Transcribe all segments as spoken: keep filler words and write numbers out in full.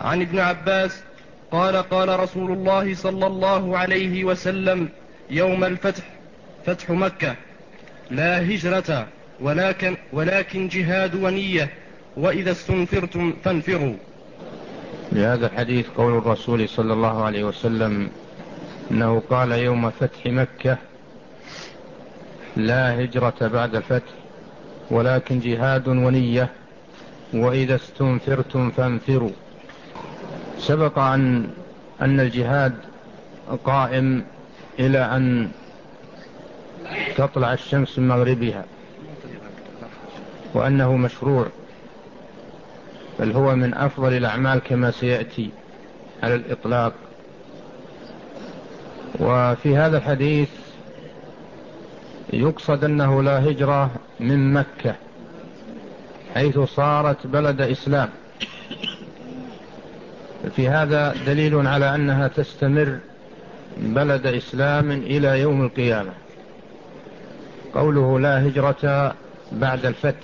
عن ابن عباس قال قال رسول الله صلى الله عليه وسلم يوم الفتح فتح مكة: لا هجرة ولكن, ولكن جهاد ونية، وإذا استنفرتم فانفروا. بهذا الحديث قول الرسول صلى الله عليه وسلم أنه قال يوم فتح مكة: لا هجرة بعد الفتح ولكن جهاد ونية، وإذا استنفرتم فانفروا. سبق أن أن الجهاد قائم إلى أن تطلع الشمس من مغربها، وأنه مشروع، بل هو من أفضل الأعمال كما سيأتي على الإطلاق. وفي هذا الحديث يقصد أنه لا هجرة من مكة حيث صارت بلد إسلام. في هذا دليل على أنها تستمر بلد إسلام إلى يوم القيامة. قوله لا هجرة بعد الفتح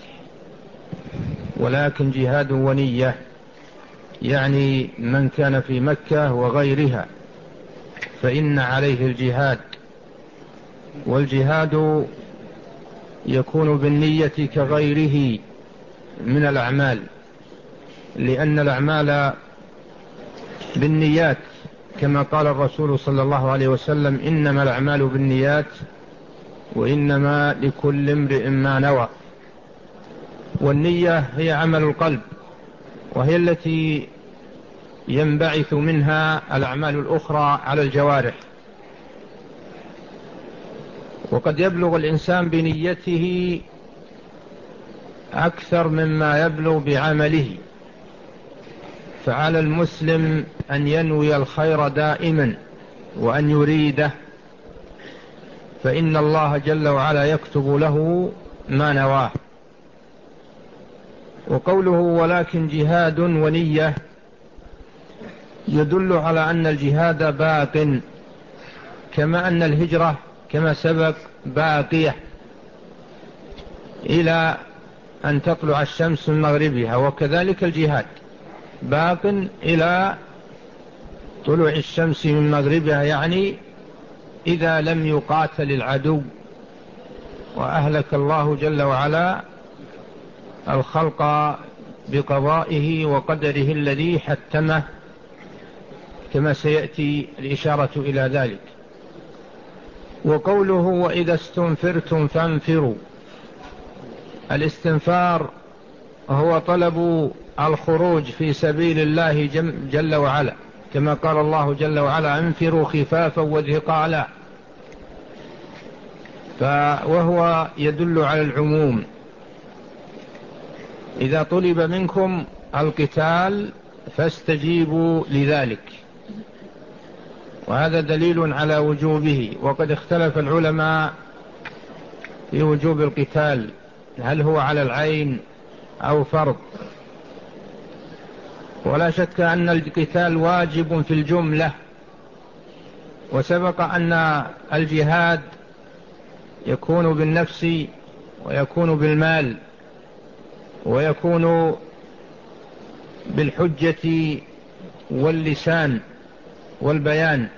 ولكن جهاد ونية، يعني من كان في مكة وغيرها فإن عليه الجهاد، والجهاد يكون بالنية كغيره من الأعمال، لأن الأعمال بالنيات كما قال الرسول صلى الله عليه وسلم: إنما الأعمال بالنيات وإنما لكل امرئ ما نوى. والنية هي عمل القلب، وهي التي ينبعث منها الأعمال الأخرى على الجوارح. وقد يبلغ الإنسان بنيته أكثر مما يبلغ بعمله، فعلى المسلم أن ينوي الخير دائما وأن يريده، فإن الله جل وعلا يكتب له ما نواه. وقوله ولكن جهاد ونية يدل على أن الجهاد باق، كما أن الهجرة كما سبق باقية إلى أن تطلع الشمس من مغربها، وكذلك الجهاد باق إلى طلوع الشمس من مغربها، يعني إذا لم يقاتل العدو وأهلك الله جل وعلا الخلق بقضائه وقدره الذي حتمه، كما سيأتي الإشارة إلى ذلك. وقوله وإذا استنفرتم فانفروا، الاستنفار هو طلب الخروج في سبيل الله جل وعلا، كما قال الله جل وعلا: انفروا خفافا وثقالا، وهو يدل على العموم. إذا طلب منكم القتال فاستجيبوا لذلك، وهذا دليل على وجوبه. وقد اختلف العلماء في وجوب القتال، هل هو على العين أو فرض؟ ولا شك أن القتال واجب في الجملة. وسبق أن الجهاد يكون بالنفس ويكون بالمال ويكون بالحجة واللسان والبيان،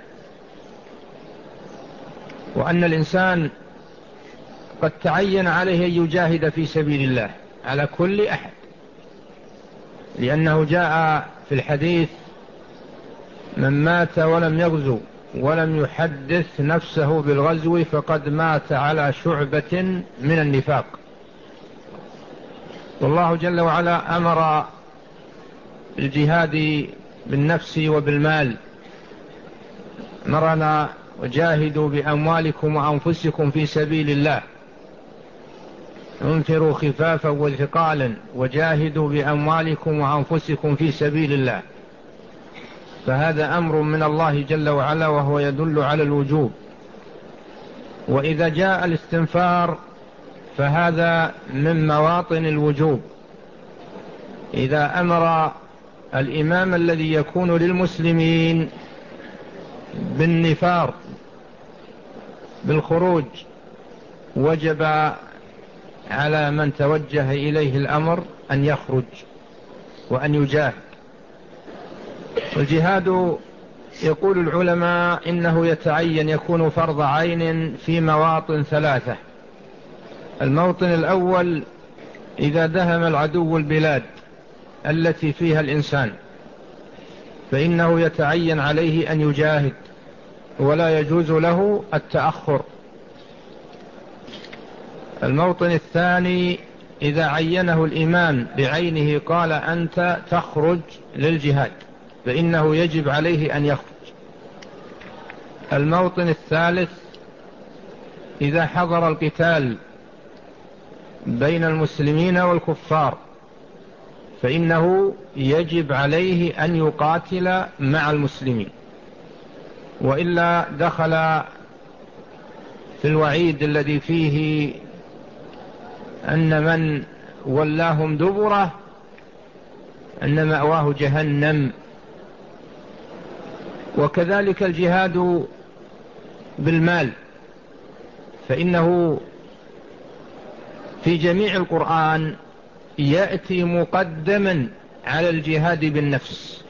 وأن الإنسان قد تعين عليه أن يجاهد في سبيل الله على كل أحد، لأنه جاء في الحديث: من مات ولم يغزو ولم يحدث نفسه بالغزو فقد مات على شعبة من النفاق. والله جل وعلا أمر الجهاد بالنفس وبالمال، مرنا: وجاهدوا بأموالكم وأنفسكم في سبيل الله، انفروا خفافا وثقالا وجاهدوا بأموالكم وأنفسكم في سبيل الله. فهذا أمر من الله جل وعلا، وهو يدل على الوجوب. وإذا جاء الاستنفار فهذا من مواطن الوجوب. إذا أمر الإمام الذي يكون للمسلمين بالنفار بالخروج، وجب على من توجه إليه الأمر أن يخرج وأن يجاهد. الجهاد يقول العلماء إنه يتعين يكون فرض عين في مواطن ثلاثة. الموطن الأول إذا دهم العدو البلاد التي فيها الإنسان فإنه يتعين عليه أن يجاهد ولا يجوز له التأخر. الموطن الثاني إذا عينه الإمام بعينه قال أنت تخرج للجهاد فإنه يجب عليه أن يخرج. الموطن الثالث إذا حضر القتال بين المسلمين والكفار فإنه يجب عليه أن يقاتل مع المسلمين، وإلا دخل في الوعيد الذي فيه أن من ولاهم دبره أن مأواه جهنم. وكذلك الجهاد بالمال، فإنه في جميع القرآن يأتي مقدما على الجهاد بالنفس.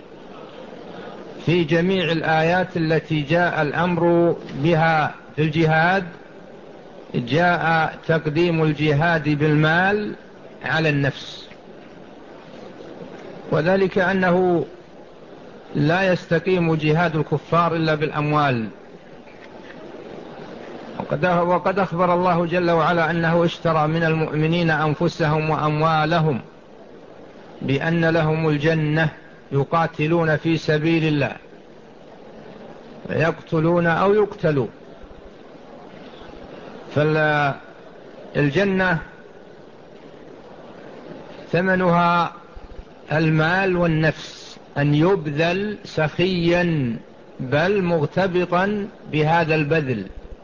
في جميع الآيات التي جاء الأمر بها في الجهاد جاء تقديم الجهاد بالمال على النفس، وذلك أنه لا يستقيم جهاد الكفار إلا بالأموال. وقد أخبر الله جل وعلا أنه اشترى من المؤمنين أنفسهم وأموالهم بأن لهم الجنة يقاتلون في سبيل الله يقتلون أو يقتلوا. فالجنة ثمنها المال والنفس، أن يبذل سخيا بل مغتبطا بهذا البذل.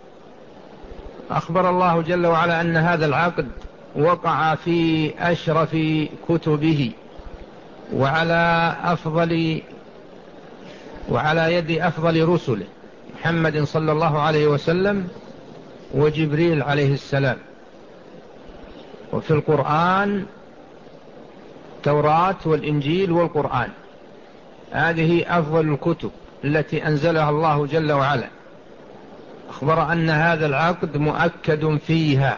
أخبر الله جل وعلا أن هذا العقد وقع في أشرف كتبه وعلى أفضل وعلى يد أفضل رسله محمد صلى الله عليه وسلم وجبريل عليه السلام. وفي القرآن التوراة والإنجيل والقرآن، هذه أفضل الكتب التي أنزلها الله جل وعلا. أخبر أن هذا العقد مؤكد فيها.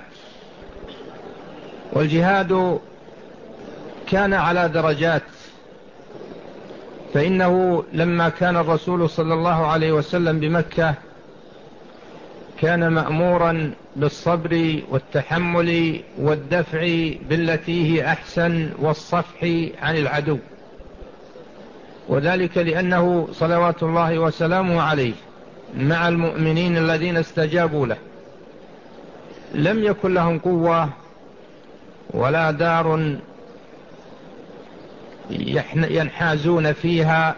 والجهاد كان على درجات، فإنه لما كان الرسول صلى الله عليه وسلم بمكة كان مأمورا بالصبر والتحمل والدفع بالتي هي أحسن والصفح عن العدو، وذلك لأنه صلوات الله وسلامه عليه مع المؤمنين الذين استجابوا له لم يكن لهم قوة ولا دار ينحازون فيها،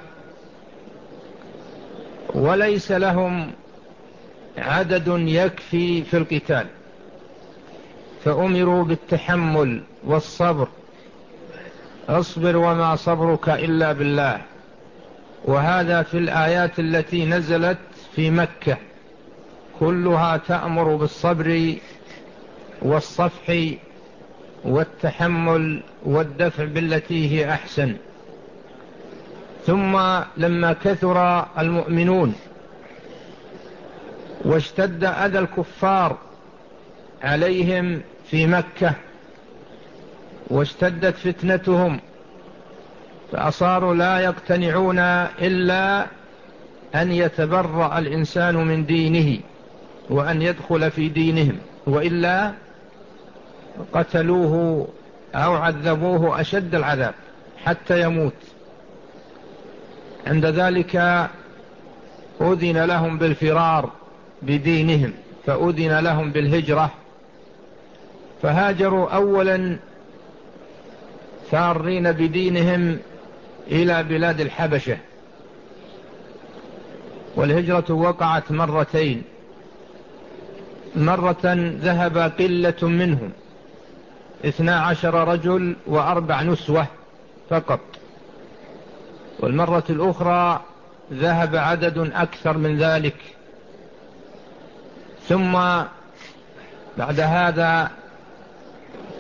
وليس لهم عدد يكفي في القتال، فأمروا بالتحمل والصبر. اصبر وما صبرك إلا بالله. وهذا في الآيات التي نزلت في مكة كلها تأمر بالصبر والصفح والتحمل والدفع بالتي هي أحسن. ثم لما كثر المؤمنون واشتد أذى الكفار عليهم في مكة واشتدت فتنتهم فأصاروا لا يقتنعون إلا أن يتبرأ الإنسان من دينه وأن يدخل في دينهم، وإلا قتلوه أو عذبوه أشد العذاب حتى يموت. عند ذلك أذن لهم بالفرار بدينهم، فأذن لهم بالهجرة، فهاجروا أولا ثارين بدينهم إلى بلاد الحبشة. والهجرة وقعت مرتين، مرة ذهب قلة منهم اثنا عشر رجل وأربع نسوة فقط، والمرة الأخرى ذهب عدد أكثر من ذلك. ثم بعد هذا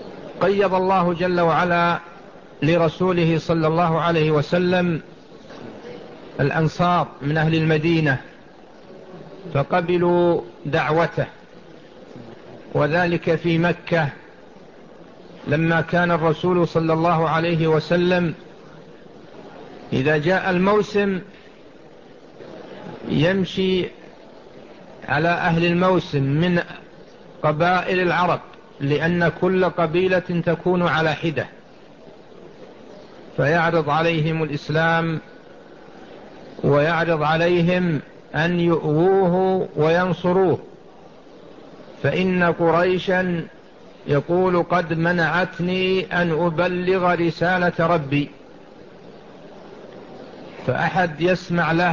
قيض الله جل وعلا لرسوله صلى الله عليه وسلم الأنصار من أهل المدينة فقبلوا دعوته، وذلك في مكة لما كان الرسول صلى الله عليه وسلم إذا جاء الموسم يمشي على أهل الموسم من قبائل العرب، لأن كل قبيلة تكون على حدة، فيعرض عليهم الإسلام ويعرض عليهم أن يؤووه وينصروه، فإن قريشا يقول قد منعتني أن أبلغ رسالة ربي، فأحد يسمع له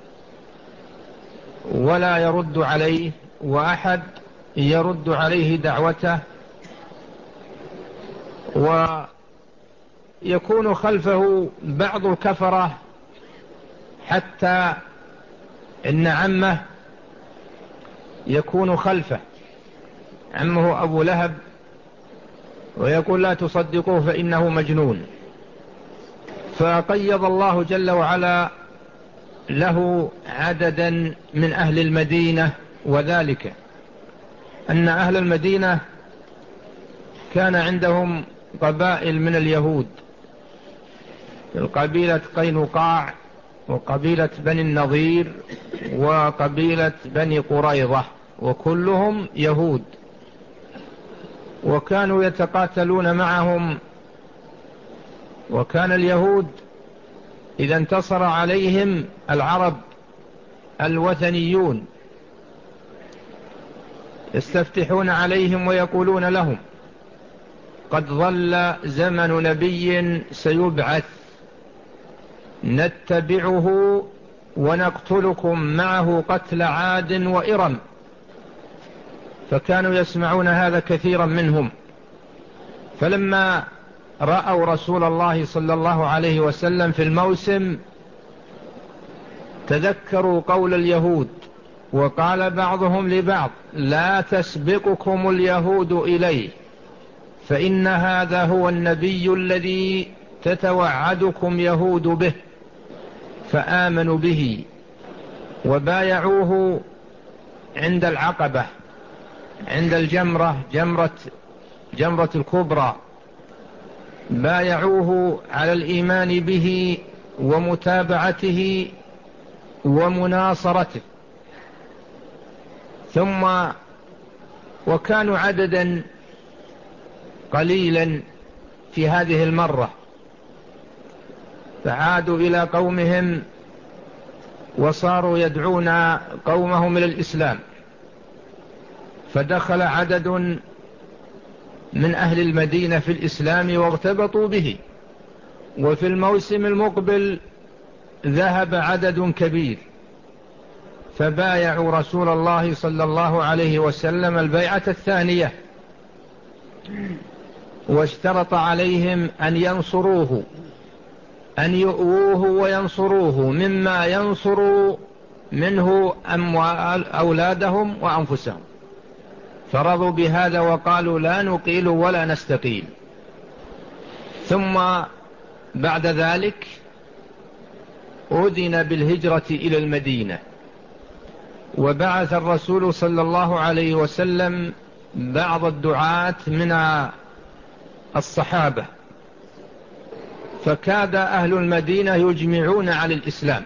ولا يرد عليه، وأحد يرد عليه دعوته، ويكون خلفه بعض الكفرة، حتى إن عمه يكون خلفه، عمه أبو لهب، ويقول لا تصدقوه فإنه مجنون. فقيض الله جل وعلا له عددا من أهل المدينة، وذلك أن أهل المدينة كان عندهم قبائل من اليهود، القبيلة قينقاع وقبيلة بني النضير وقبيلة بني قريظة، وكلهم يهود، وكانوا يتقاتلون معهم. وكان اليهود إذا انتصر عليهم العرب الوثنيون يستفتحون عليهم ويقولون لهم قد ظل زمن نبي سيبعث نتبعه ونقتلكم معه قتل عاد وإرم، فكانوا يسمعون هذا كثيرا منهم. فلما رأوا رسول الله صلى الله عليه وسلم في الموسم تذكروا قول اليهود، وقال بعضهم لبعض لا تسبقكم اليهود إليه، فإن هذا هو النبي الذي تتوعدكم يهود به، فآمنوا به وبايعوه عند العقبة، عند الجمرة، جمرة, جمرة الكبرى، بايعوه على الإيمان به ومتابعته ومناصرته. ثم وكانوا عددا قليلا في هذه المرة، فعادوا إلى قومهم وصاروا يدعون قومهم إلى الإسلام، فدخل عدد من أهل المدينة في الإسلام وارتبطوا به. وفي الموسم المقبل ذهب عدد كبير فبايعوا رسول الله صلى الله عليه وسلم البيعة الثانية، واشترط عليهم أن ينصروه، أن يؤووه وينصروه مما ينصر منه أموال أولادهم وأنفسهم، فرضوا بهذا وقالوا لا نقيل ولا نستقيل. ثم بعد ذلك أذن بالهجرة إلى المدينة، وبعث الرسول صلى الله عليه وسلم بعض الدعاة من الصحابة، فكاد أهل المدينة يجمعون على الإسلام،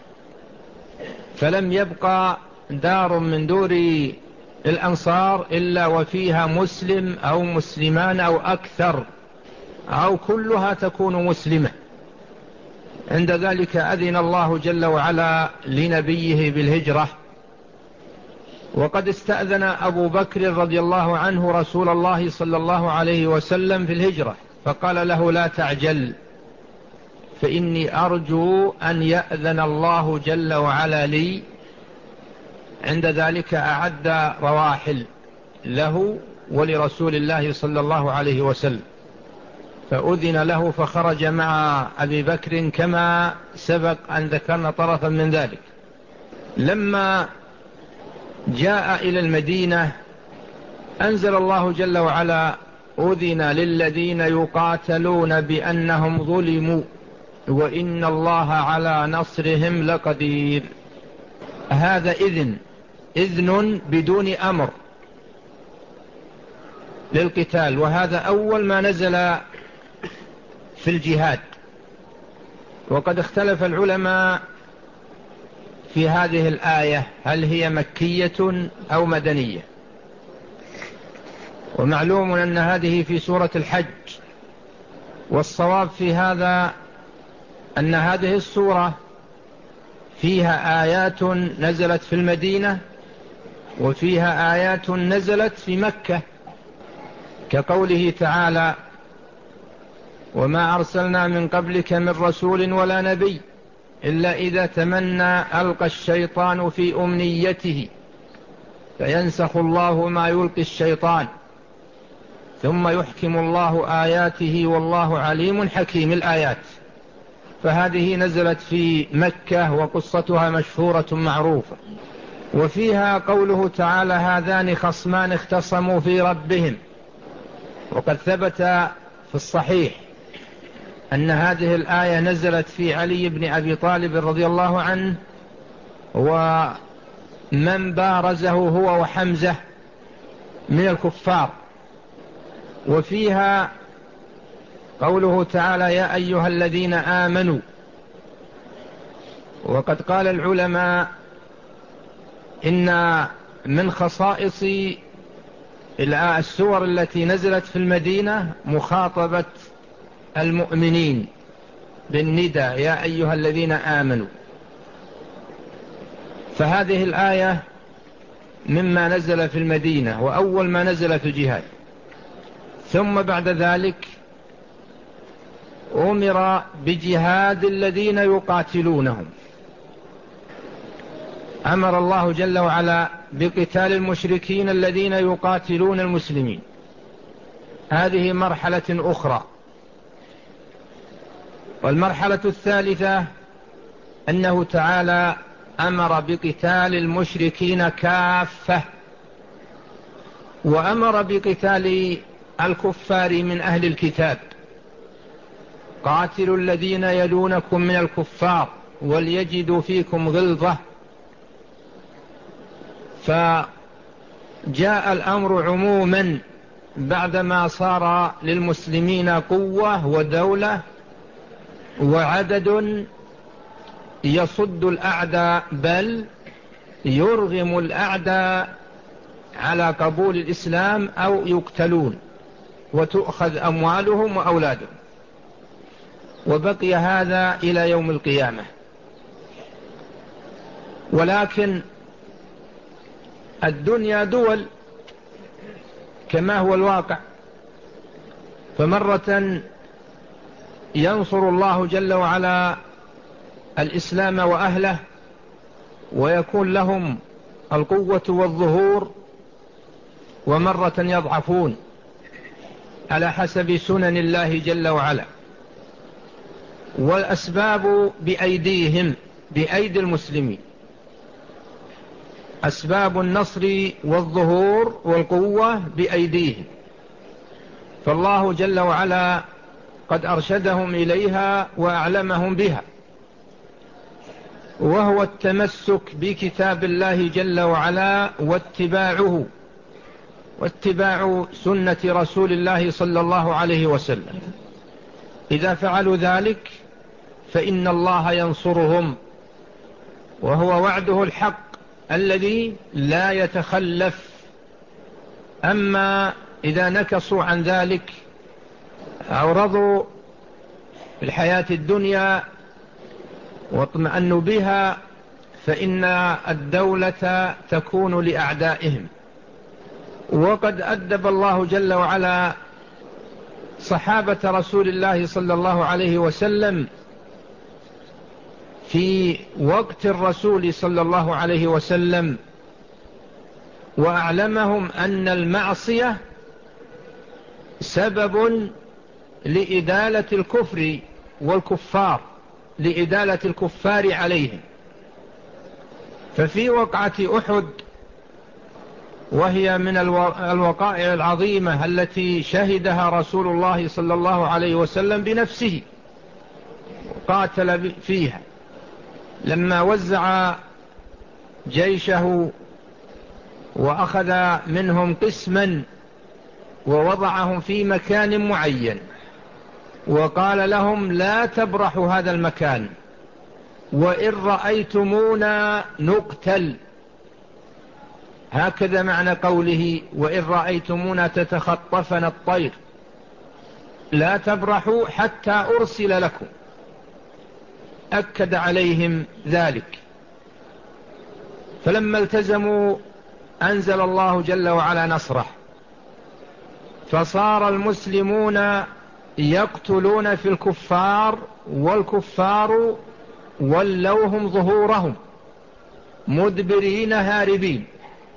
فلم يبقى دار من دور الأنصار إلا وفيها مسلم أو مسلمان أو أكثر، أو كلها تكون مسلمة. عند ذلك أذن الله جل وعلا لنبيه بالهجرة، وقد استأذن أبو بكر رضي الله عنه رسول الله صلى الله عليه وسلم في الهجرة، فقال له لا تعجل، فإني أرجو أن يأذن الله جل وعلا لي. عند ذلك أعد رواحل له ولرسول الله صلى الله عليه وسلم، فأذن له فخرج مع أبي بكر كما سبق أن ذكرنا طرفا من ذلك. لما جاء إلى المدينة أنزل الله جل وعلا أذن للذين يقاتلون بأنهم ظلموا وإن الله على نصرهم لقدير. هذا إذن إذن بدون أمر للقتال، وهذا أول ما نزل في الجهاد. وقد اختلف العلماء في هذه الآية هل هي مكية أو مدنية، ومعلوم أن هذه في سورة الحج، والصواب في هذا أن هذه السورة فيها آيات نزلت في المدينة وفيها آيات نزلت في مكة، كقوله تعالى: وما أرسلنا من قبلك من رسول ولا نبي إلا إذا تمنى ألقى الشيطان في أمنيته فينسخ الله ما يلقي الشيطان ثم يحكم الله آياته والله عليم حكيم. الآيات فهذه نزلت في مكة وقصتها مشهورة معروفة. وفيها قوله تعالى: هذان خصمان اختصموا في ربهم. وقد ثبت في الصحيح أن هذه الآية نزلت في علي بن أبي طالب رضي الله عنه ومن بارزه هو وحمزة من الكفار. وفيها قوله تعالى: يا أيها الذين آمنوا. وقد قال العلماء إن من خصائص السور التي نزلت في المدينة مخاطبة المؤمنين بالندى: يا أيها الذين آمنوا. فهذه الآية مما نزل في المدينة وأول ما نزل في الجهاد. ثم بعد ذلك أمر بجهاد الذين يقاتلونهم، أمر الله جل وعلا بقتال المشركين الذين يقاتلون المسلمين. هذه مرحلة أخرى. والمرحلة الثالثة أنه تعالى أمر بقتال المشركين كافة، وأمر بقتال الكفار من أهل الكتاب: قاتلوا الذين يلونكم من الكفار وليجدوا فيكم غلظة. فجاء الأمر عموما بعدما صار للمسلمين قوة ودولة وعدد يصد الأعداء، بل يرغم الأعداء على قبول الإسلام أو يقتلون وتؤخذ أموالهم وأولادهم. وبقي هذا إلى يوم القيامة. ولكن الدنيا دول كما هو الواقع، فمرة ينصر الله جل وعلا الإسلام وأهله ويكون لهم القوة والظهور، ومرة يضعفون على حسب سنن الله جل وعلا. والأسباب بأيديهم، بأيدي المسلمين. أسباب النصر والظهور والقوة بأيديهم، فالله جل وعلا قد أرشدهم إليها وأعلمهم بها، وهو التمسك بكتاب الله جل وعلا واتباعه واتباع سنة رسول الله صلى الله عليه وسلم. إذا فعلوا ذلك فإن الله ينصرهم، وهو وعده الحق الذي لا يتخلف. أما إذا نكصوا عن ذلك أو رضوا بالحياة الدنيا واطمأنوا بها فإن الدولة تكون لأعدائهم. وقد أدب الله جل وعلا صحابة رسول الله صلى الله عليه وسلم في وقت الرسول صلى الله عليه وسلم، وأعلمهم أن المعصية سبب لإدالة الكفر والكفار، لإدالة الكفار عليهم. ففي وقعة أحد، وهي من الوقائع العظيمة التي شهدها رسول الله صلى الله عليه وسلم بنفسه، قاتل فيها. لما وزع جيشه وأخذ منهم قسما ووضعهم في مكان معين وقال لهم لا تبرحوا هذا المكان، وإن رأيتمونا نقتل. هكذا معنى قوله وإن رأيتمونا تتخطفنا الطير، لا تبرحوا حتى أرسل لكم. أكد عليهم ذلك. فلما التزموا أنزل الله جل وعلا نصره، فصار المسلمون يقتلون في الكفار، والكفار ولوهم ظهورهم مدبرين هاربين.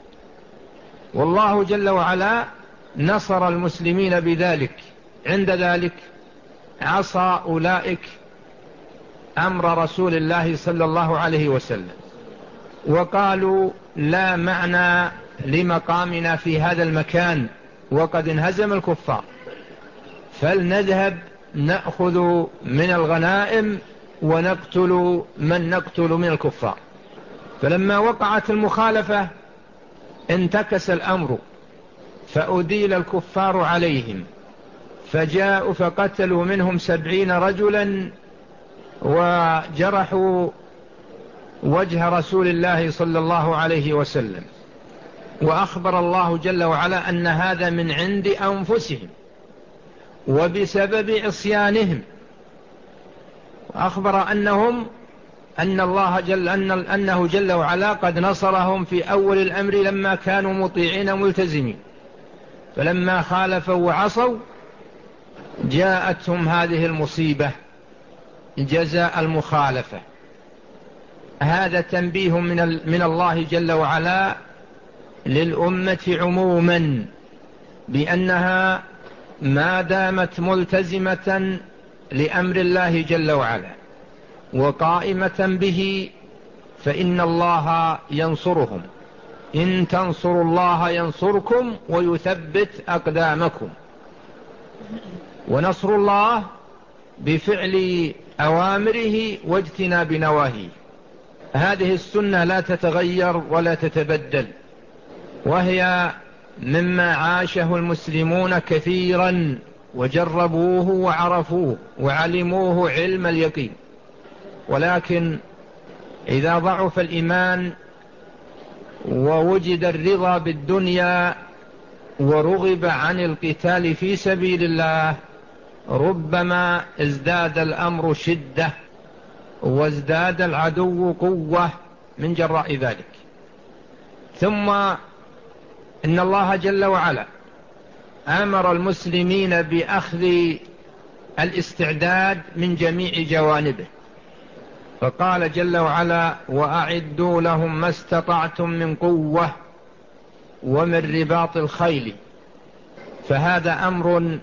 والله جل وعلا نصر المسلمين بذلك. عند ذلك عصى أولئك أمر رسول الله صلى الله عليه وسلم، وقالوا لا معنى لمقامنا في هذا المكان وقد انهزم الكفار، فلنذهب نأخذ من الغنائم ونقتل من نقتل من الكفار. فلما وقعت المخالفة انتكس الأمر، فأديل الكفار عليهم، فجاءوا فقتلوا منهم سبعين رجلا وجرحوا وجه رسول الله صلى الله عليه وسلم. وأخبر الله جل وعلا أن هذا من عند أنفسهم وبسبب عصيانهم، وأخبر أنهم أن الله جل أن أنه جل وعلا قد نصرهم في أول الأمر لما كانوا مطيعين ملتزمين، فلما خالفوا وعصوا جاءتهم هذه المصيبة جزاء المخالفة. هذا تنبيه من من الله جل وعلا للأمة عموما بأنها ما دامت ملتزمة لأمر الله جل وعلا وقائمة به فإن الله ينصرهم. إن تنصروا الله ينصركم ويثبت أقدامكم. ونصر الله بفعل أوامره واجتناب نواهيه. هذه السنة لا تتغير ولا تتبدل، وهي مما عاشه المسلمون كثيرا وجربوه وعرفوه وعلموه علم اليقين. ولكن إذا ضعف الإيمان ووجد الرضا بالدنيا ورغب عن القتال في سبيل الله ربما ازداد الأمر شدة وازداد العدو قوة من جراء ذلك. ثم إن الله جل وعلا أمر المسلمين بأخذ الاستعداد من جميع جوانبه، فقال جل وعلا وأعدوا لهم ما استطعتم من قوة ومن رباط الخيل. فهذا أمر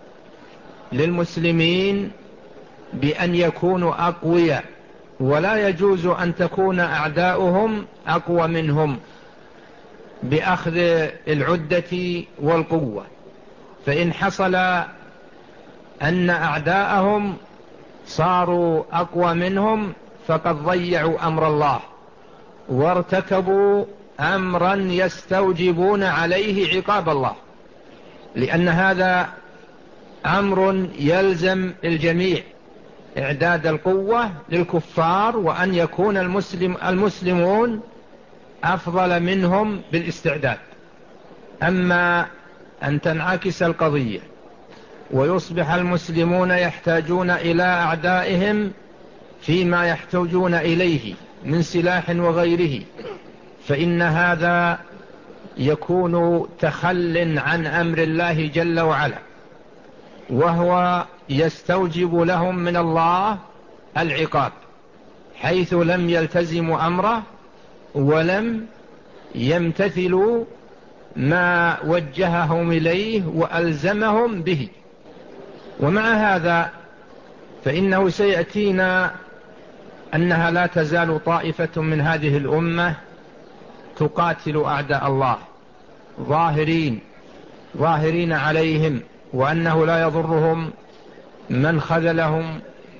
للمسلمين بأن يكونوا أقوياء، ولا يجوز أن تكون أعداؤهم أقوى منهم بأخذ العدة والقوة. فإن حصل أن أعداءهم صاروا أقوى منهم فقد ضيعوا أمر الله وارتكبوا أمرا يستوجبون عليه عقاب الله، لأن هذا أمر يلزم الجميع إعداد القوة للكفار، وأن يكون المسلم المسلمون أفضل منهم بالاستعداد. أما أن تنعكس القضية ويصبح المسلمون يحتاجون إلى أعدائهم فيما يحتاجون إليه من سلاح وغيره، فإن هذا يكون تخل عن أمر الله جل وعلا، وهو يستوجب لهم من الله العقاب حيث لم يلتزموا أمره ولم يمتثلوا ما وجههم إليه وألزمهم به. ومع هذا فإنه سيأتينا أنها لا تزال طائفة من هذه الأمة تقاتل أعداء الله ظاهرين ظاهرين عليهم، وأنه لا يضرهم من خذلهم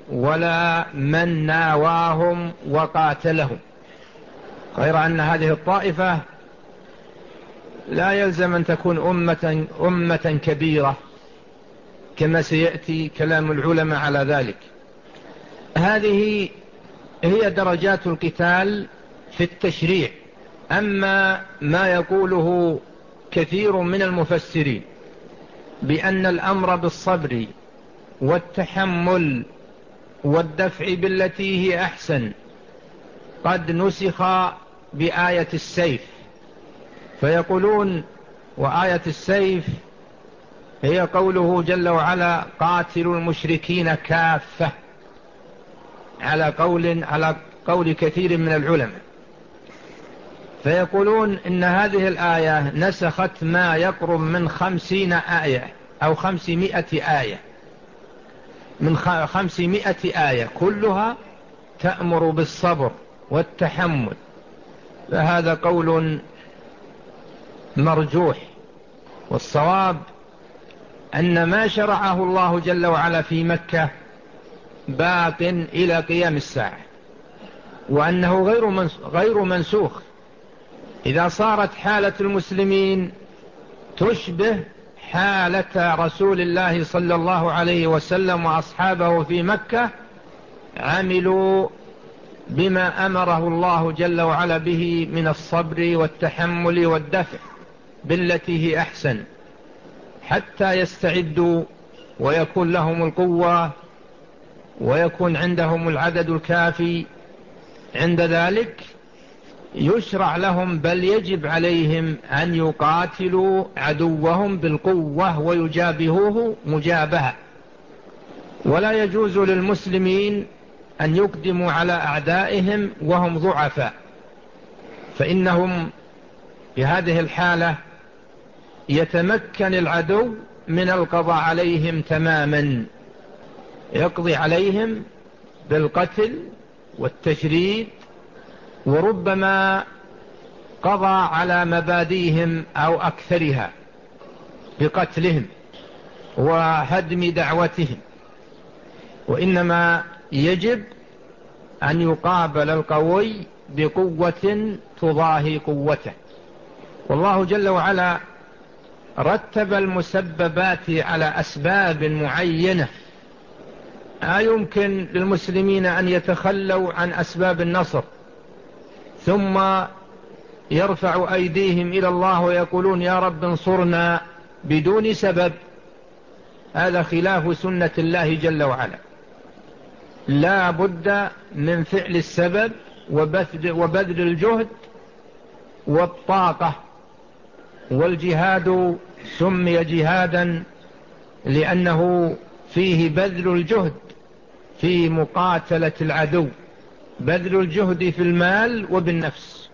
ولا من ناواهم وقاتلهم، غير أن هذه الطائفة لا يلزم أن تكون أمة, أمة كبيرة كما سيأتي كلام العلماء على ذلك. هذه هي درجات القتال في التشريع. أما ما يقوله كثير من المفسرين بأن الأمر بالصبر والتحمل والدفع بالتي هي أحسن قد نسخ بآية السيف، فيقولون وآية السيف هي قوله جل وعلا قاتلوا المشركين كافة، على قول على قول كثير من العلماء. فيقولون إن هذه الآية نسخت ما يقرب من خمسين آية أو خمسمائة آية، من خمسمائة آية كلها تأمر بالصبر والتحمل. فهذا قول مرجوح، والصواب أن ما شرعه الله جل وعلا في مكة باق إلى قيام الساعة، وأنه غير غير منسوخ. إذا صارت حالة المسلمين تشبه حالة رسول الله صلى الله عليه وسلم وأصحابه في مكة عملوا بما أمره الله جل وعلا به من الصبر والتحمل والدفع بالتي هي أحسن حتى يستعدوا ويكون لهم القوة ويكون عندهم العدد الكافي. عند ذلك يشرع لهم بل يجب عليهم أن يقاتلوا عدوهم بالقوة ويجابهوه مجابهة، ولا يجوز للمسلمين أن يقدموا على أعدائهم وهم ضعفاء، فإنهم في هذه الحالة يتمكن العدو من القضاء عليهم تماما، يقضي عليهم بالقتل والتشريد، وربما قضى على مبادئهم أو أكثرها بقتلهم وهدم دعوتهم. وإنما يجب أن يقابل القوي بقوة تضاهي قوته. والله جل وعلا رتب المسببات على أسباب معينة، لا يمكن للمسلمين أن يتخلوا عن أسباب النصر ثم يرفع أيديهم إلى الله ويقولون يا رب انصرنا بدون سبب. هذا خلاف سنة الله جل وعلا. لا بد من فعل السبب وبذل الجهد والطاقة. والجهاد سمي جهادا لأنه فيه بذل الجهد في مقاتلة العدو، بذل الجهد في المال وبالنفس.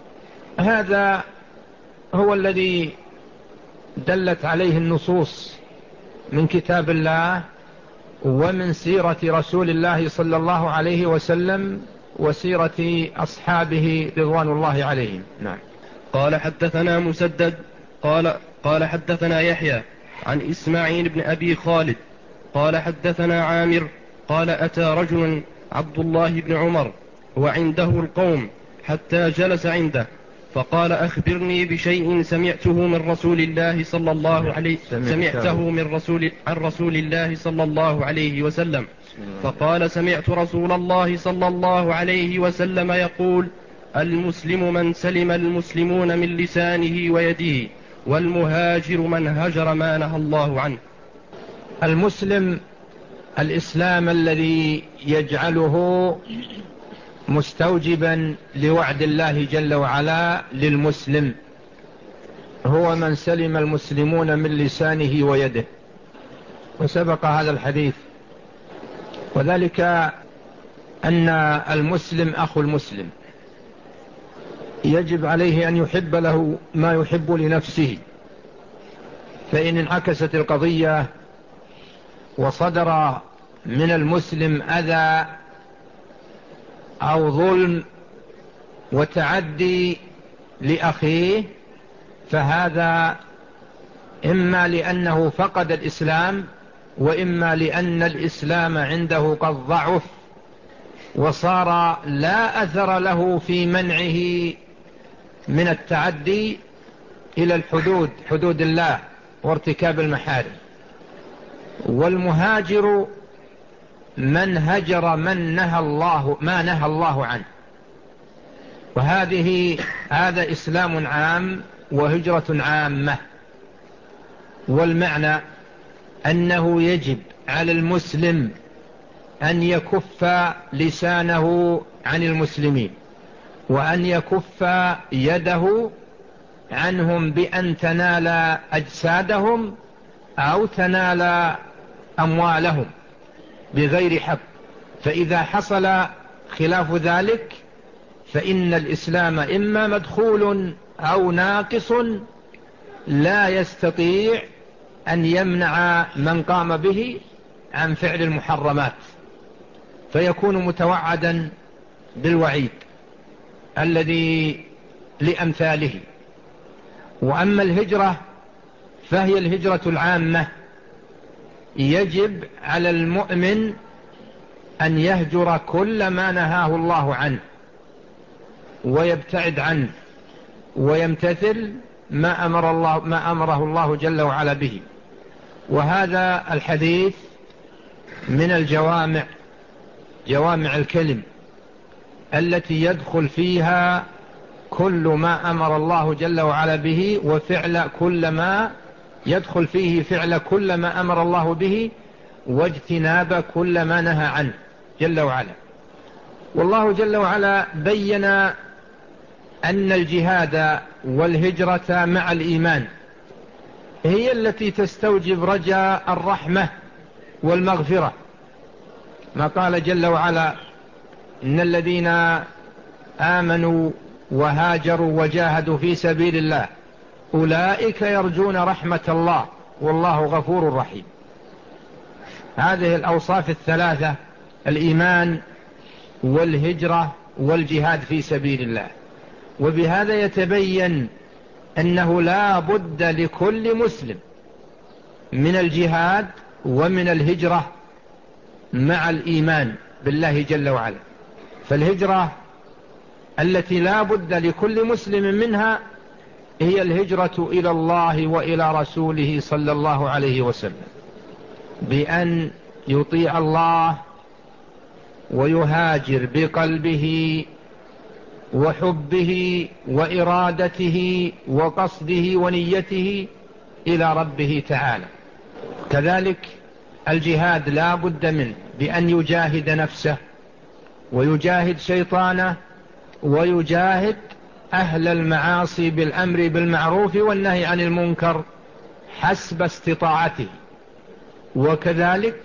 هذا هو الذي دلت عليه النصوص من كتاب الله ومن سيرة رسول الله صلى الله عليه وسلم وسيرة أصحابه رضوان الله عليهم. نعم. قال حدثنا مسدد قال قال حدثنا يحيى عن إسماعيل بن أبي خالد قال حدثنا عامر قال أتى رجل عبد الله بن عمر وعنده القوم حتى جلس عنده فقال أخبرني بشيء سمعته من رسول الله صلى الله عليه سمعته من رسول عن رسول الله صلى الله عليه وسلم. فقال سمعت رسول الله صلى الله عليه وسلم يقول المسلم من سلم المسلمون من لسانه ويده والمهاجر من هجر ما نهى الله عنه. المسلم الإسلام الذي يجعله مستوجبا لوعد الله جل وعلا للمسلم هو من سلم المسلمون من لسانه ويده، وسبق هذا الحديث. وذلك أن المسلم أخو المسلم يجب عليه أن يحب له ما يحب لنفسه، فإن انعكست القضية وصدر من المسلم أذى أو ظلم وتعدي لأخيه فهذا إما لأنه فقد الإسلام وإما لأن الإسلام عنده قد ضعف وصار لا أثر له في منعه من التعدي إلى الحدود، حدود الله وارتكاب المحارم. والمهاجر من هجر من نهى الله ما نهى الله عنه، وهذه هذا إسلام عام وهجرة عامة. والمعنى أنه يجب على المسلم أن يكف لسانه عن المسلمين، وأن يكف يده عنهم بأن تنال أجسادهم أو تنال أموالهم بغير حق. فإذا حصل خلاف ذلك فإن الإسلام إما مدخول أو ناقص لا يستطيع أن يمنع من قام به عن فعل المحرمات، فيكون متوعدا بالوعيد الذي لأمثاله. وأما الهجرة فهي الهجرة العامة، يجب على المؤمن أن يهجر كل ما نهاه الله عنه ويبتعد عنه ويمتثل ما أمر الله ما أمره الله جل وعلا به. وهذا الحديث من الجوامع جوامع الكلم التي يدخل فيها كل ما أمر الله جل وعلا به وفعل كل ما يدخل فيه فعل كل ما أمر الله به واجتناب كل ما نهى عنه جل وعلا. والله جل وعلا بين أن الجهاد والهجرة مع الإيمان هي التي تستوجب رجاء الرحمة والمغفرة، ما قال جل وعلا: إن الذين آمنوا وهاجروا وجاهدوا في سبيل الله أولئك يرجون رحمة الله والله غفور رحيم. هذه الأوصاف الثلاثة: الإيمان والهجرة والجهاد في سبيل الله. وبهذا يتبين أنه لا بد لكل مسلم من الجهاد ومن الهجرة مع الإيمان بالله جل وعلا. فالهجرة التي لا بد لكل مسلم منها هي الهجرة إلى الله وإلى رسوله صلى الله عليه وسلم، بأن يطيع الله ويهاجر بقلبه وحبه وإرادته وقصده ونيته إلى ربه تعالى. كذلك الجهاد لا بد منه بأن يجاهد نفسه ويجاهد شيطانه ويجاهد أهل المعاصي بالأمر بالمعروف والنهي عن المنكر حسب استطاعته، وكذلك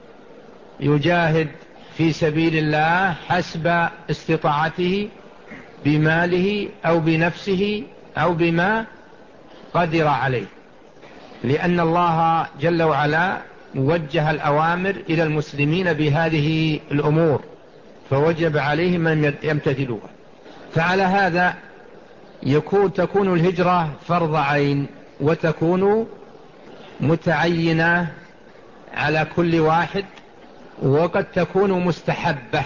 يجاهد في سبيل الله حسب استطاعته بماله أو بنفسه أو بما قدر عليه، لأن الله جل وعلا وجه الأوامر إلى المسلمين بهذه الأمور فوجب عليهم أن يمتثلوها. فعلى هذا يكون تكون الهجرة فرض عين وتكون متعينة على كل واحد، وقد تكون مستحبة.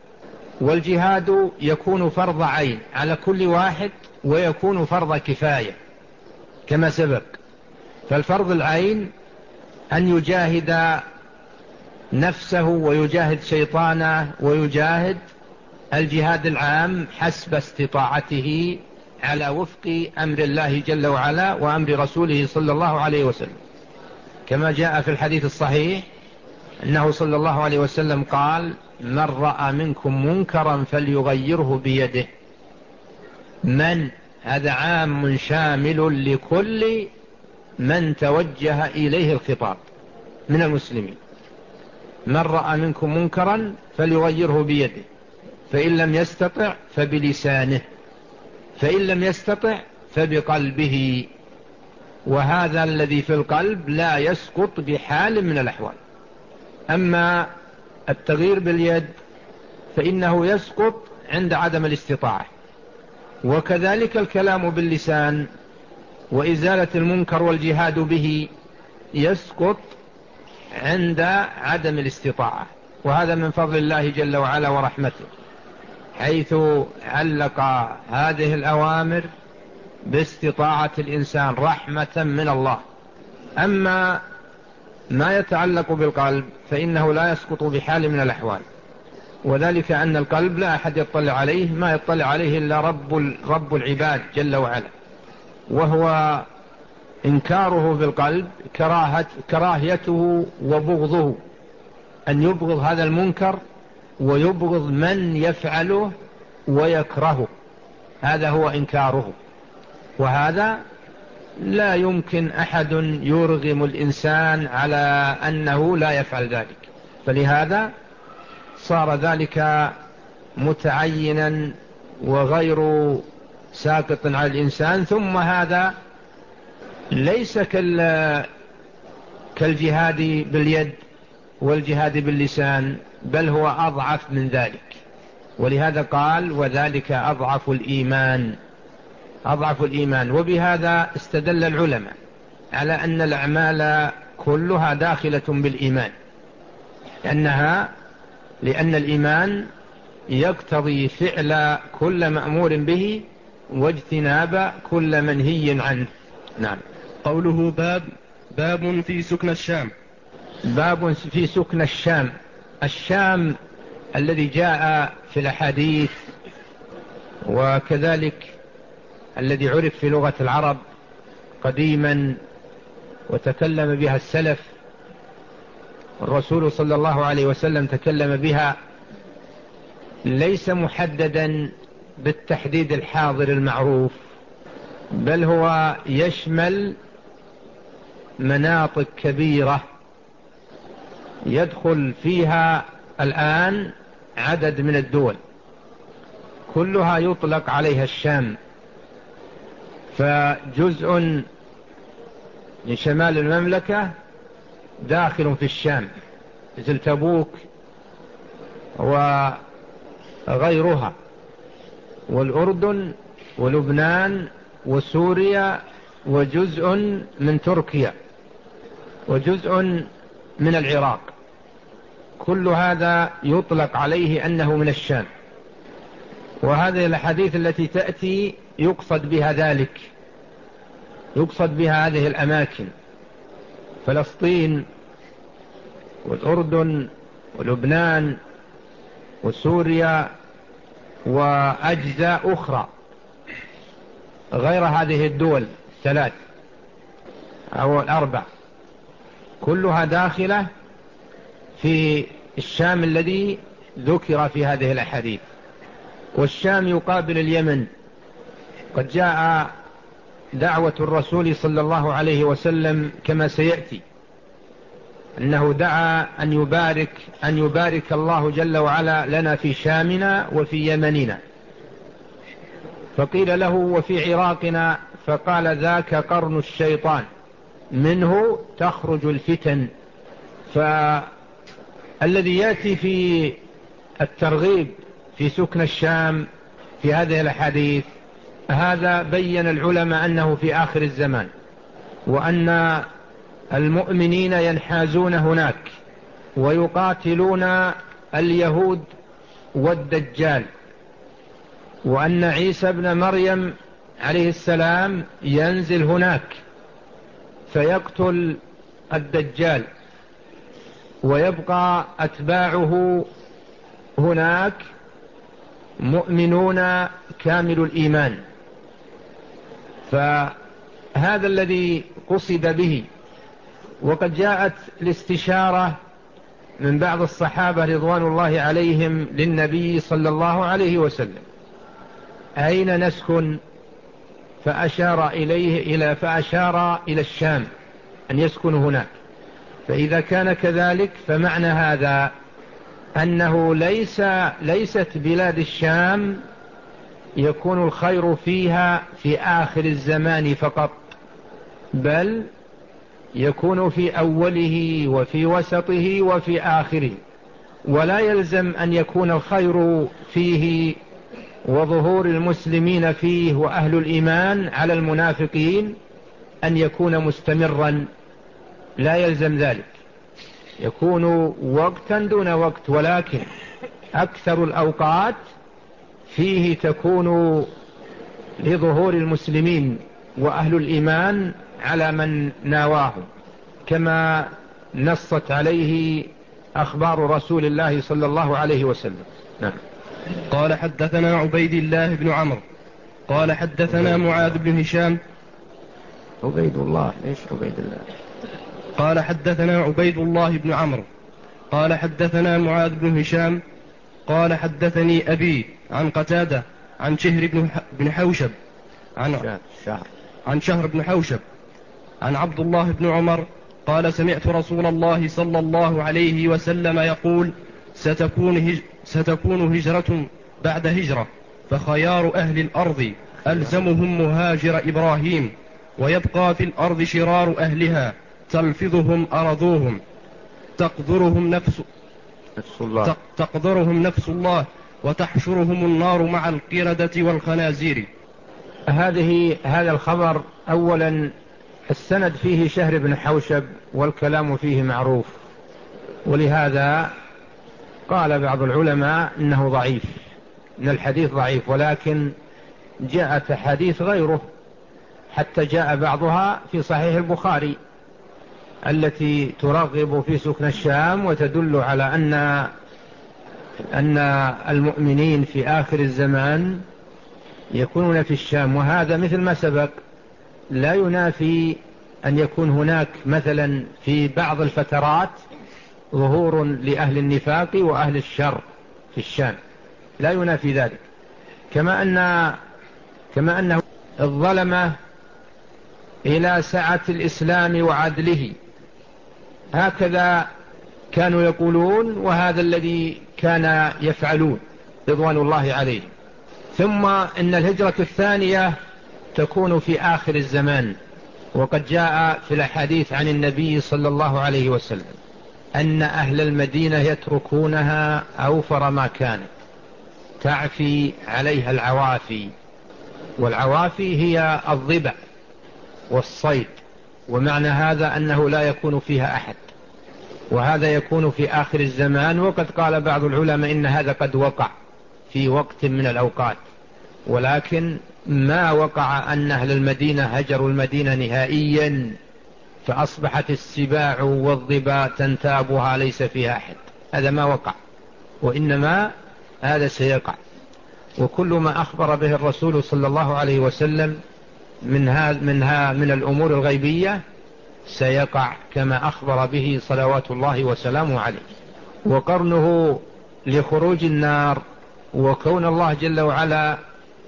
والجهاد يكون فرض عين على كل واحد ويكون فرض كفاية كما سبق. فالفرض العين أن يجاهد نفسه ويجاهد شيطانه ويجاهد الجهاد العام حسب استطاعته على وفق أمر الله جل وعلا وأمر رسوله صلى الله عليه وسلم، كما جاء في الحديث الصحيح أنه صلى الله عليه وسلم قال: من رأى منكم منكرا فليغيره بيده. من هذا عام شامل لكل من توجه إليه الخطاب من المسلمين. من رأى منكم منكرا فليغيره بيده، فإن لم يستطع فبلسانه، فإن لم يستطع فبقلبه. وهذا الذي في القلب لا يسقط بحال من الأحوال. أما التغيير باليد فإنه يسقط عند عدم الاستطاعة، وكذلك الكلام باللسان وإزالة المنكر والجهاد به يسقط عند عدم الاستطاعة، وهذا من فضل الله جل وعلا ورحمته، حيث علق هذه الأوامر باستطاعة الإنسان رحمة من الله. أما ما يتعلق بالقلب فإنه لا يسقط بحال من الأحوال، وذلك أن القلب لا أحد يطلع عليه، ما يطلع عليه إلا رب, رب العباد جل وعلا، وهو إنكاره بالقلب كراهة كراهيته وبغضه، أن يبغض هذا المنكر ويبغض من يفعله ويكرهه، هذا هو إنكاره، وهذا لا يمكن أحد يرغم الإنسان على أنه لا يفعل ذلك، فلهذا صار ذلك متعينا وغير ساقط على الإنسان. ثم هذا ليس كالجهاد باليد والجهاد باللسان، بل هو أضعف من ذلك، ولهذا قال وذلك أضعف الإيمان، أضعف الإيمان. وبهذا استدل العلماء على أن الأعمال كلها داخلة بالإيمان، لأنها لأن الإيمان يقتضي فعل كل مأمور به واجتناب كل منهي عنه. نعم. قوله باب باب في سكن الشام. باب في سكن الشام. الشام الذي جاء في الأحاديث وكذلك الذي عرف في لغة العرب قديما وتكلم بها السلف، الرسول صلى الله عليه وسلم تكلم بها، ليس محددا بالتحديد الحاضر المعروف، بل هو يشمل مناطق كبيرة يدخل فيها الآن عدد من الدول كلها يطلق عليها الشام، فجزء من شمال المملكة داخل في الشام مثل تبوك وغيرها، والأردن ولبنان وسوريا وجزء من تركيا وجزء من العراق، كل هذا يطلق عليه أنه من الشام. وهذه الحديث التي تأتي يقصد بها ذلك، يقصد بها هذه الأماكن، فلسطين والأردن ولبنان وسوريا وأجزاء أخرى غير هذه الدول الثلاث أو الأربع، كلها داخلة في الشام الذي ذكر في هذه الأحاديث. والشام يقابل اليمن، قد جاء دعوة الرسول صلى الله عليه وسلم كما سيأتي أنه دعا أن يبارك أن يبارك الله جل وعلا لنا في شامنا وفي يمننا، فقيل له وفي عراقنا، فقال ذاك قرن الشيطان منه تخرج الفتن. فالذي يأتي في الترغيب في سكن الشام في هذه الحديث هذا بين العلماء أنه في آخر الزمان، وأن المؤمنين ينحازون هناك ويقاتلون اليهود والدجال، وأن عيسى ابن مريم عليه السلام ينزل هناك فيقتل الدجال، ويبقى أتباعه هناك مؤمنون كامل الإيمان. فهذا الذي قصد به. وقد جاءت الاستشارة من بعض الصحابة رضوان الله عليهم للنبي صلى الله عليه وسلم أين نسكن، فأشار إليه إلى فأشار إلى الشام أن يسكن هناك. فإذا كان كذلك فمعنى هذا أنه ليس ليست بلاد الشام يكون الخير فيها في آخر الزمان فقط، بل يكون في أوله وفي وسطه وفي آخره، ولا يلزم أن يكون الخير فيه وظهور المسلمين فيه وأهل الإيمان على المنافقين أن يكون مستمرا، لا يلزم ذلك، يكون وقتا دون وقت، ولكن أكثر الأوقات فيه تكون لظهور المسلمين وأهل الإيمان على من ناواهم، كما نصت عليه أخبار رسول الله صلى الله عليه وسلم. نعم. قال حدثنا عبيد الله بن عمرو قال حدثنا معاذ بن هشام. عبيد الله ليش عبيد الله؟ قال حدثنا عبيد الله بن عمرو قال حدثنا معاذ بن هشام قال حدثني أبي عن قتادة عن شهر بن حوشب عن شهر عن شهر بن حوشب عن عبد الله بن عمر قال سمعت رسول الله صلى الله عليه وسلم يقول ستكون, هج ستكون هجرة بعد هجرة، فخيار أهل الأرض ألزمهم مهاجر إبراهيم، ويبقى في الأرض شرار أهلها تلفظهم أرضوهم تقدرهم نفس الله تقدرهم نفس الله وتحشرهم النار مع القردة والخنازير. هذه هذا الخبر أولا السند فيه شهر بن حوشب والكلام فيه معروف، ولهذا قال بعض العلماء إنه ضعيف، إن الحديث ضعيف، ولكن جاءت حديث غيره حتى جاء بعضها في صحيح البخاري التي ترغب في سكن الشام وتدل على أن أن المؤمنين في آخر الزمان يكونون في الشام، وهذا مثل ما سبق لا ينافي أن يكون هناك مثلا في بعض الفترات ظهور لأهل النفاق وأهل الشر في الشام، لا ينافي ذلك، كما أن كما أنه الظلمة إلى سعة الإسلام وعدله، هكذا كانوا يقولون، وهذا الذي كان يفعلون رضوان الله عليه. ثم إن الهجرة الثانية تكون في آخر الزمان، وقد جاء في الحديث عن النبي صلى الله عليه وسلم أن أهل المدينة يتركونها أوفر ما كانت، تعفي عليها العوافي، والعوافي هي الضبع والصيد، ومعنى هذا أنه لا يكون فيها أحد، وهذا يكون في آخر الزمان. وقد قال بعض العلماء إن هذا قد وقع في وقت من الأوقات، ولكن ما وقع أن أهل المدينة هجروا المدينة نهائيا فأصبحت السباع والضبا تنتابها ليس فيها أحد، هذا ما وقع، وإنما هذا سيقع. وكل ما أخبر به الرسول صلى الله عليه وسلم منها, منها من الأمور الغيبية سيقع كما أخبر به صلوات الله وسلامه عليه. وقرنه لخروج النار وكون الله جل وعلا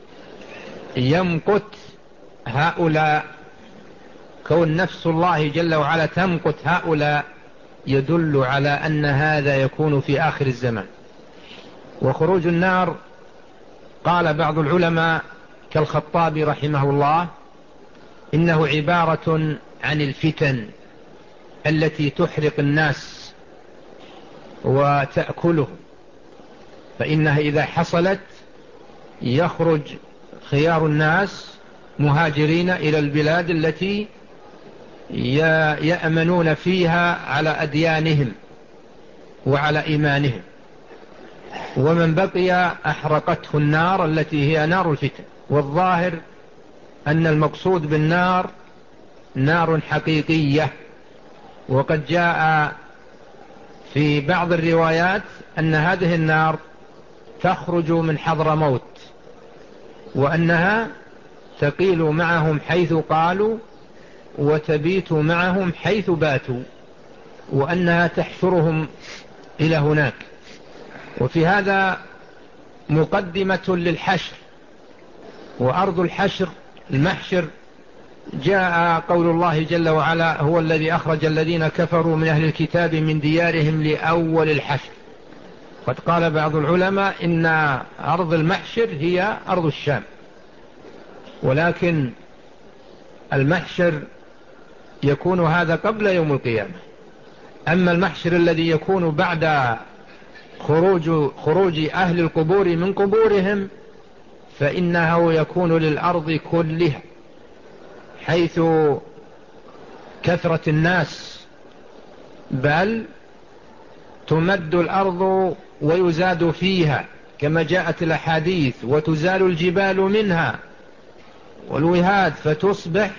يمقت هؤلاء، كون نفس الله جل وعلا تمقت هؤلاء يدل على أن هذا يكون في آخر الزمان. وخروج النار قال بعض العلماء كالخطابي رحمه الله إنه عبارة عن الفتن التي تحرق الناس وتأكله، فإنها إذا حصلت يخرج خيار الناس مهاجرين إلى البلاد التي يأمنون فيها على أديانهم وعلى إيمانهم، ومن بقي أحرقته النار التي هي نار الفتن. والظاهر أن المقصود بالنار نار حقيقية، وقد جاء في بعض الروايات أن هذه النار تخرج من حضرموت، وأنها تقيل معهم حيث قالوا وتبيت معهم حيث باتوا، وأنها تحشرهم إلى هناك. وفي هذا مقدمة للحشر، وأرض الحشر المحشر جاء قول الله جل وعلا هو الذي أخرج الذين كفروا من أهل الكتاب من ديارهم لأول الحشر. قد قال بعض العلماء إن أرض المحشر هي أرض الشام، ولكن المحشر يكون هذا قبل يوم القيامة. أما المحشر الذي يكون بعد خروج, خروج أهل القبور من قبورهم فإنه يكون للأرض كلها، حيث كثرة الناس، بل تمد الأرض ويزاد فيها كما جاءت الأحاديث، وتزال الجبال منها والوهاد فتصبح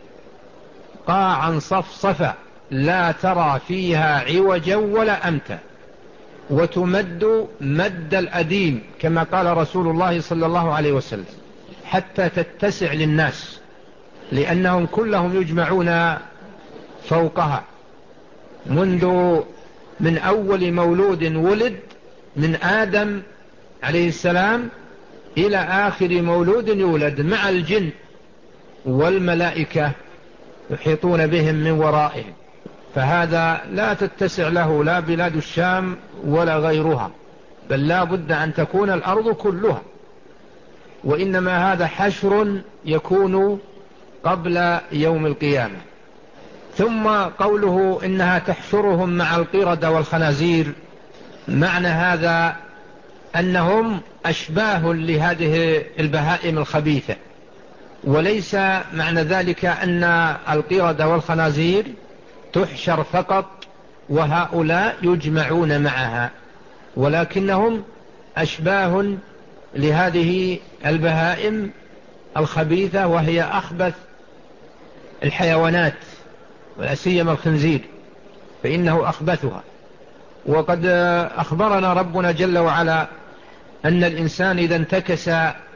قاعا صفصفا لا ترى فيها عوجا ولا أمتا، وتمد مد الأديم كما قال رسول الله صلى الله عليه وسلم حتى تتسع للناس، لأنهم كلهم يجمعون فوقها منذ من أول مولود ولد من آدم عليه السلام إلى آخر مولود يولد، مع الجن والملائكة يحيطون بهم من ورائهم. فهذا لا تتسع له لا بلاد الشام ولا غيرها، بل لا بد أن تكون الأرض كلها، وإنما هذا حشر يكون قبل يوم القيامة. ثم قوله إنها تحشرهم مع القردة والخنازير، معنى هذا أنهم أشباه لهذه البهائم الخبيثة، وليس معنى ذلك أن القردة والخنازير تحشر فقط وهؤلاء يجمعون معها، ولكنهم أشباه لهذه البهائم الخبيثة، وهي أخبث الحيوانات ولا سيما الخنزير فإنه أخبثها. وقد أخبرنا ربنا جل وعلا أن الإنسان إذا انتكس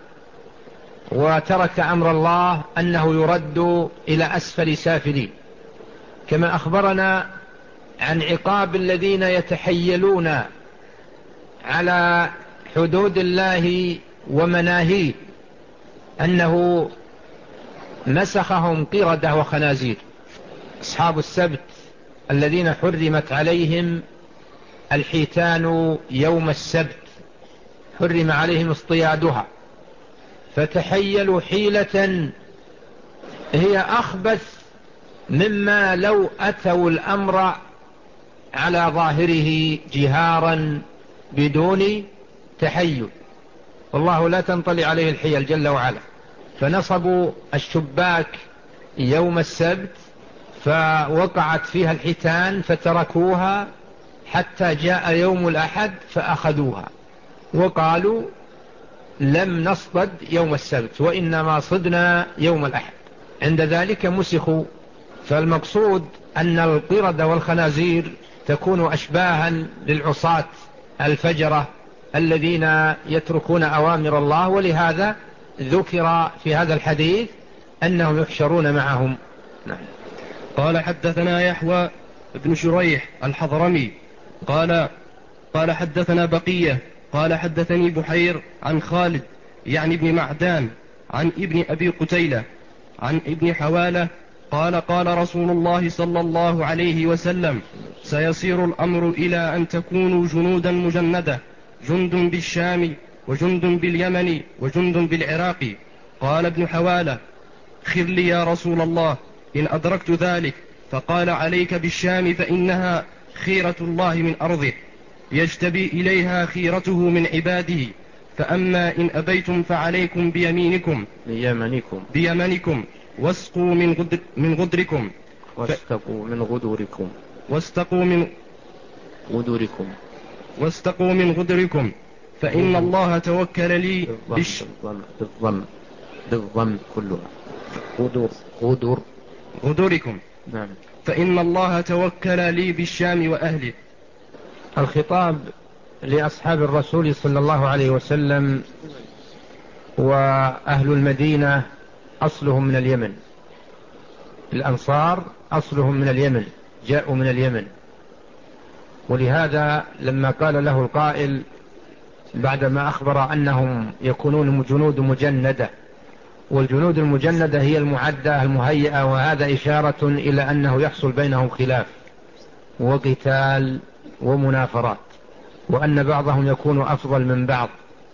وترك أمر الله أنه يرد إلى أسفل سافلين، كما أخبرنا عن عقاب الذين يتحيلون على حدود الله ومناهيه أنه مسخهم قردة وخنازير. أصحاب السبت الذين حرمت عليهم الحيتان يوم السبت حرم عليهم اصطيادها، فتحيلوا حيلة هي أخبث مما لو أتوا الأمر على ظاهره جهارا بدون تحيل، والله لا تنطلي عليه الحيل جل وعلا. فنصبوا الشباك يوم السبت فوقعت فيها الحيتان فتركوها حتى جاء يوم الأحد فأخذوها، وقالوا لم نصطد يوم السبت وإنما صدنا يوم الأحد، عند ذلك مسخوا. فالمقصود أن القردة والخنازير تكون أشباها للعصاة الفجرة الذين يتركون أوامر الله، ولهذا ذكر في هذا الحديث أنهم يحشرون معهم. نعم. قال حدثنا يحوى بن شريح الحضرمي قال قال حدثنا بقية قال حدثني بحير عن خالد يعني ابن معدان عن ابن أبي قتيلة عن ابن حوالة قال قال رسول الله صلى الله عليه وسلم: سيصير الأمر إلى أن تكونوا جنودا مجندة، جند بالشام وجند باليمن وجند بالعراق. قال ابن حوالة: خذ لي يا رسول الله إن أدركت ذلك. فقال: عليك بالشام فإنها خيرة الله من أرضه، يجتبي إليها خيرته من عباده، فأما إن أبيتم فعليكم بيمينكم بيمنكم بيمنكم واسقوا من, غدر من غدركم واستقوا من غدوركم واستقوا من غدوركم واستقوا من غدركم فإن الله توكل لي بالش... بالضم بالضم كلها غدور غدور غدركم. نعم. فإن الله توكل لي بالشام وأهله. الخطاب لأصحاب الرسول صلى الله عليه وسلم، وأهل المدينة أصلهم من اليمن، الأنصار أصلهم من اليمن، جاءوا من اليمن، ولهذا لما قال له القائل بعدما أخبر أنهم يكونون جنود مجندة، والجنود المجندة هي المعدة المهيئة، وهذا إشارة إلى أنه يحصل بينهم خلاف وقتال ومنافرات، وأن بعضهم يكون أفضل من بعض.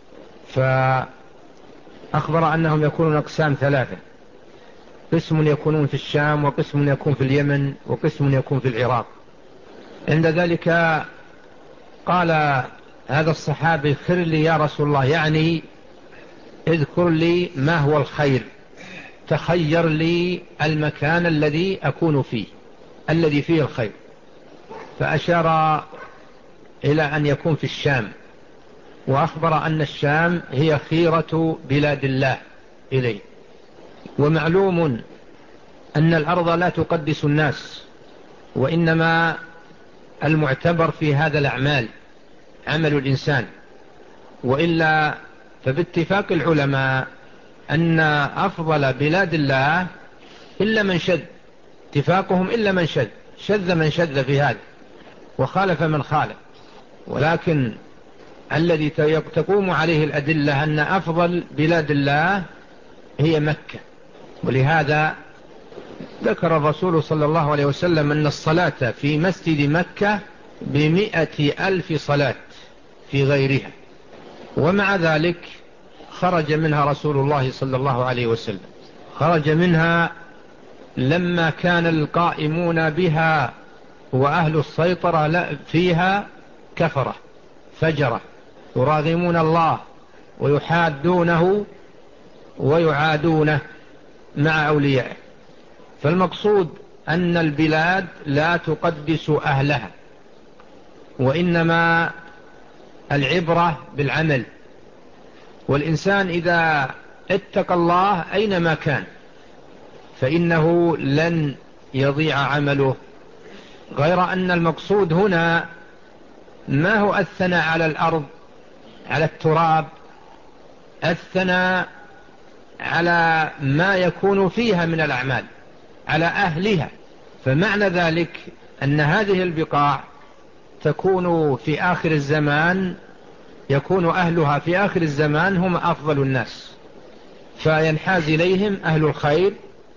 فأخبر أنهم يكونون أقسام ثلاثة: قسم يكونون في الشام، وقسم يكون في اليمن، وقسم يكون في العراق. عند ذلك قال هذا الصحابي: خير لي يا رسول الله، يعني اذكر لي ما هو الخير، تخير لي المكان الذي أكون فيه الذي فيه الخير. فأشار إلى أن يكون في الشام، وأخبر أن الشام هي خيرة بلاد الله إليه. ومعلوم أن الأرض لا تقدس الناس، وإنما المعتبر في هذا الأعمال عمل الإنسان، وإلا فباتفاق العلماء أن أفضل بلاد الله إلا من شذ، اتفاقهم إلا من شذ، شذ من شذ في هذا وخالف من خالف، ولكن الذي تقوم عليه الأدلة أن أفضل بلاد الله هي مكة. ولهذا ذكر الرسول صلى الله عليه وسلم أن الصلاة في مسجد مكة بمئة ألف صلاة في غيرها، ومع ذلك خرج منها رسول الله صلى الله عليه وسلم، خرج منها لما كان القائمون بها وأهل السيطرة فيها كفرة فجرة يراغمون الله ويحادونه ويعادونه مع أوليائه. فالمقصود أن البلاد لا تقدس أهلها، وإنما العبرة بالعمل، والإنسان إذا اتقى الله أينما كان فإنه لن يضيع عمله. غير أن المقصود هنا ما هو الثناء على الأرض على التراب، الثناء على ما يكون فيها من الأعمال على أهلها. فمعنى ذلك أن هذه البقاع تكون في آخر الزمان، يكون أهلها في آخر الزمان هم أفضل الناس، فينحاز إليهم أهل الخير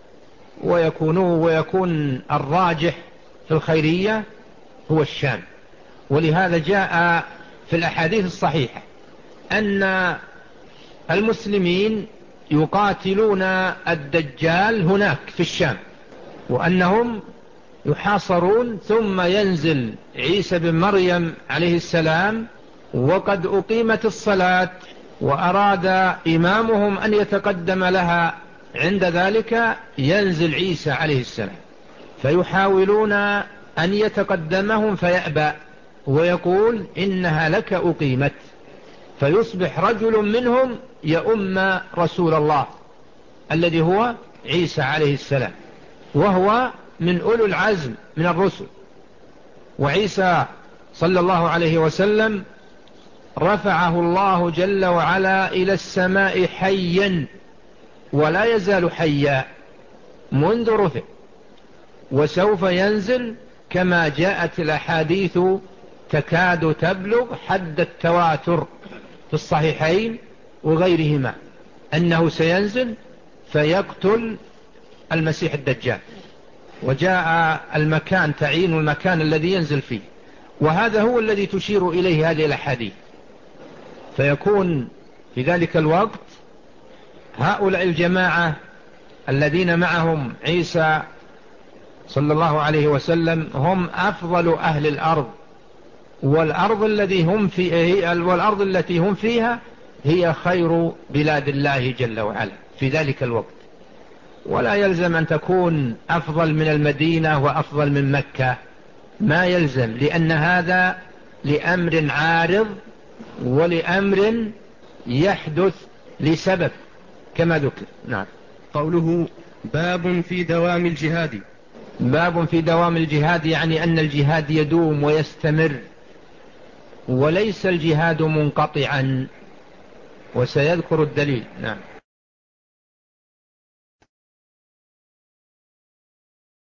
ويكونوا ويكون الراجح في الخيرية هو الشام. ولهذا جاء في الأحاديث الصحيحة أن المسلمين يقاتلون الدجال هناك في الشام، وأنهم يحاصرون، ثم ينزل عيسى بن مريم عليه السلام وقد أقيمت الصلاة وأراد إمامهم أن يتقدم لها، عند ذلك ينزل عيسى عليه السلام فيحاولون أن يتقدمهم فيأبى ويقول إنها لك أقيمت، فيصبح رجل منهم يؤم رسول الله الذي هو عيسى عليه السلام، وهو من أولو العزم من الرسل. وعيسى صلى الله عليه وسلم رفعه الله جل وعلا إلى السماء حيا، ولا يزال حيا منذ رفع، وسوف ينزل كما جاءت الأحاديث تكاد تبلغ حد التواتر في الصحيحين وغيرهما أنه سينزل فيقتل المسيح الدجال، وجاء المكان تعيين المكان الذي ينزل فيه، وهذا هو الذي تشير إليه هذه الأحاديث. فيكون في ذلك الوقت هؤلاء الجماعة الذين معهم عيسى صلى الله عليه وسلم هم أفضل أهل الأرض، والأرض التي هم فيها والأرض التي هم فيها هي خير بلاد الله جل وعلا في ذلك الوقت. ولا يلزم أن تكون أفضل من المدينة وأفضل من مكة، ما يلزم، لأن هذا لأمر عارض ولأمر يحدث لسبب كما ذكر. نعم. قوله باب في دوام الجهاد. باب في دوام الجهاد يعني أن الجهاد يدوم ويستمر، وليس الجهاد منقطعا، وسيذكر الدليل. نعم.